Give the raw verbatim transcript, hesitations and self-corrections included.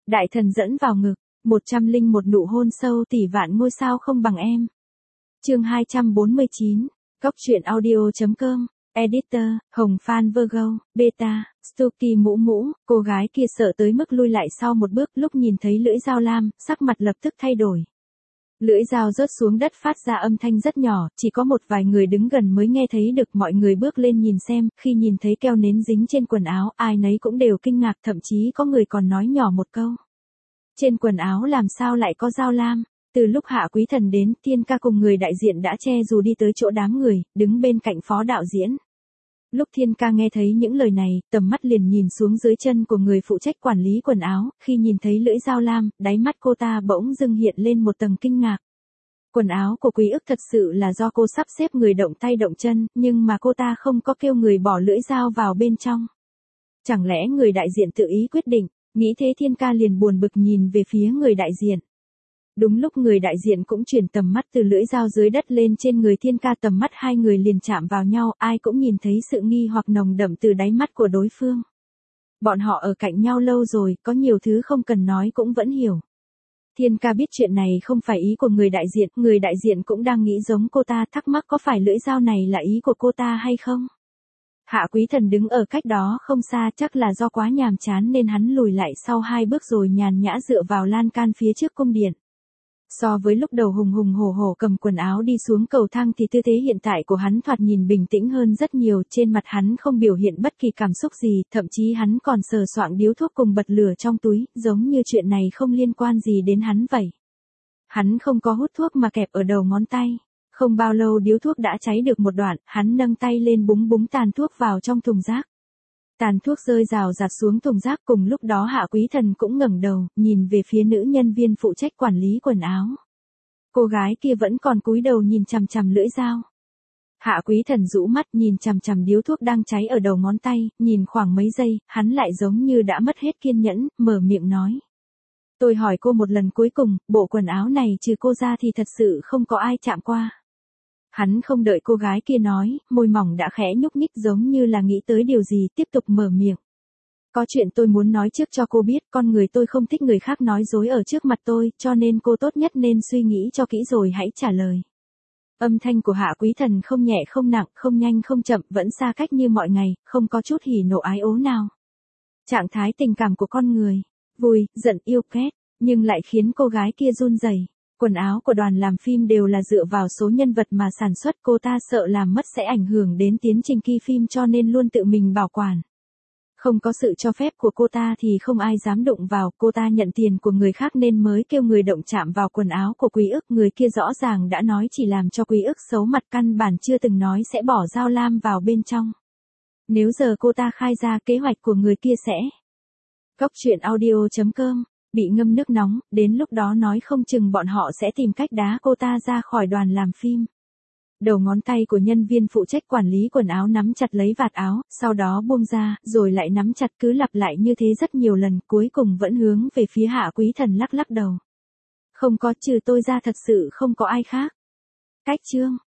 Đại thần dẫn vào ngực, một trăm linh một nụ hôn sâu tỷ vạn ngôi sao không bằng em. Chương hai trăm bốn mươi chín, Cốc truyện audio chấm com, Editor, Hồng Phan Virgo, Beta, Stucky mũ mũ, cô gái kia sợ tới mức lui lại sau một bước lúc nhìn thấy lưỡi dao lam, sắc mặt lập tức thay đổi. Lưỡi dao rớt xuống đất phát ra âm thanh rất nhỏ, chỉ có một vài người đứng gần mới nghe thấy được. Mọi người bước lên nhìn xem, khi nhìn thấy keo nến dính trên quần áo, ai nấy cũng đều kinh ngạc, thậm chí có người còn nói nhỏ một câu. Trên quần áo làm sao lại có dao lam? Từ lúc Hạ Quý Thần đến, Thiên Ca cùng người đại diện đã che dù đi tới chỗ đám người, đứng bên cạnh phó đạo diễn. Lúc Thiên Ca nghe thấy những lời này, tầm mắt liền nhìn xuống dưới chân của người phụ trách quản lý quần áo, khi nhìn thấy lưỡi dao lam, đáy mắt cô ta bỗng dưng hiện lên một tầng kinh ngạc. Quần áo của Quý Ức thật sự là do cô sắp xếp người động tay động chân, nhưng mà cô ta không có kêu người bỏ lưỡi dao vào bên trong. Chẳng lẽ người đại diện tự ý quyết định? Nghĩ thế Thiên Ca liền buồn bực nhìn về phía người đại diện. Đúng lúc người đại diện cũng chuyển tầm mắt từ lưỡi dao dưới đất lên trên người Thiên Ca, tầm mắt hai người liền chạm vào nhau, ai cũng nhìn thấy sự nghi hoặc nồng đậm từ đáy mắt của đối phương. Bọn họ ở cạnh nhau lâu rồi, có nhiều thứ không cần nói cũng vẫn hiểu. Thiên Ca biết chuyện này không phải ý của người đại diện, người đại diện cũng đang nghĩ giống cô ta, thắc mắc có phải lưỡi dao này là ý của cô ta hay không. Hạ Quý Thần đứng ở cách đó không xa, chắc là do quá nhàm chán nên hắn lùi lại sau hai bước rồi nhàn nhã dựa vào lan can phía trước cung điện. So với lúc đầu hùng hùng hổ hổ cầm quần áo đi xuống cầu thang thì tư thế hiện tại của hắn thoạt nhìn bình tĩnh hơn rất nhiều, trên mặt hắn không biểu hiện bất kỳ cảm xúc gì, thậm chí hắn còn sờ soạng điếu thuốc cùng bật lửa trong túi, giống như chuyện này không liên quan gì đến hắn vậy. Hắn không có hút thuốc mà kẹp ở đầu ngón tay. Không bao lâu điếu thuốc đã cháy được một đoạn, hắn nâng tay lên búng búng tàn thuốc vào trong thùng rác. Tàn thuốc rơi rào rạt xuống thùng rác, cùng lúc đó Hạ Quý Thần cũng ngẩng đầu, nhìn về phía nữ nhân viên phụ trách quản lý quần áo. Cô gái kia vẫn còn cúi đầu nhìn chằm chằm lưỡi dao. Hạ Quý Thần rũ mắt nhìn chằm chằm điếu thuốc đang cháy ở đầu ngón tay, nhìn khoảng mấy giây, hắn lại giống như đã mất hết kiên nhẫn, mở miệng nói. Tôi hỏi cô một lần cuối cùng, bộ quần áo này trừ cô ra thì thật sự không có ai chạm qua. Hắn không đợi cô gái kia nói, môi mỏng đã khẽ nhúc nhích giống như là nghĩ tới điều gì, tiếp tục mở miệng. Có chuyện tôi muốn nói trước cho cô biết, con người tôi không thích người khác nói dối ở trước mặt tôi, cho nên cô tốt nhất nên suy nghĩ cho kỹ rồi hãy trả lời. Âm thanh của Hạ Quý Thần không nhẹ không nặng, không nhanh không chậm, vẫn xa cách như mọi ngày, không có chút hỉ nộ ái ố nào. Trạng thái tình cảm của con người, vui, giận, yêu ghét, nhưng lại khiến cô gái kia run rẩy. Quần áo của đoàn làm phim đều là dựa vào số nhân vật mà sản xuất, cô ta sợ làm mất sẽ ảnh hưởng đến tiến trình quay phim cho nên luôn tự mình bảo quản. Không có sự cho phép của cô ta thì không ai dám đụng vào, cô ta nhận tiền của người khác nên mới kêu người động chạm vào quần áo của Quý Ức, người kia rõ ràng đã nói chỉ làm cho Quý Ức xấu mặt, căn bản chưa từng nói sẽ bỏ dao lam vào bên trong. Nếu giờ cô ta khai ra kế hoạch của người kia sẽ... Cốc truyện audio chấm com bị ngâm nước nóng, đến lúc đó nói không chừng bọn họ sẽ tìm cách đá cô ta ra khỏi đoàn làm phim. Đầu ngón tay của nhân viên phụ trách quản lý quần áo nắm chặt lấy vạt áo, sau đó buông ra, rồi lại nắm chặt, cứ lặp lại như thế rất nhiều lần, cuối cùng vẫn hướng về phía Hạ Quý Thần lắc lắc đầu. Không có, trừ tôi ra thật sự không có ai khác. Cách chương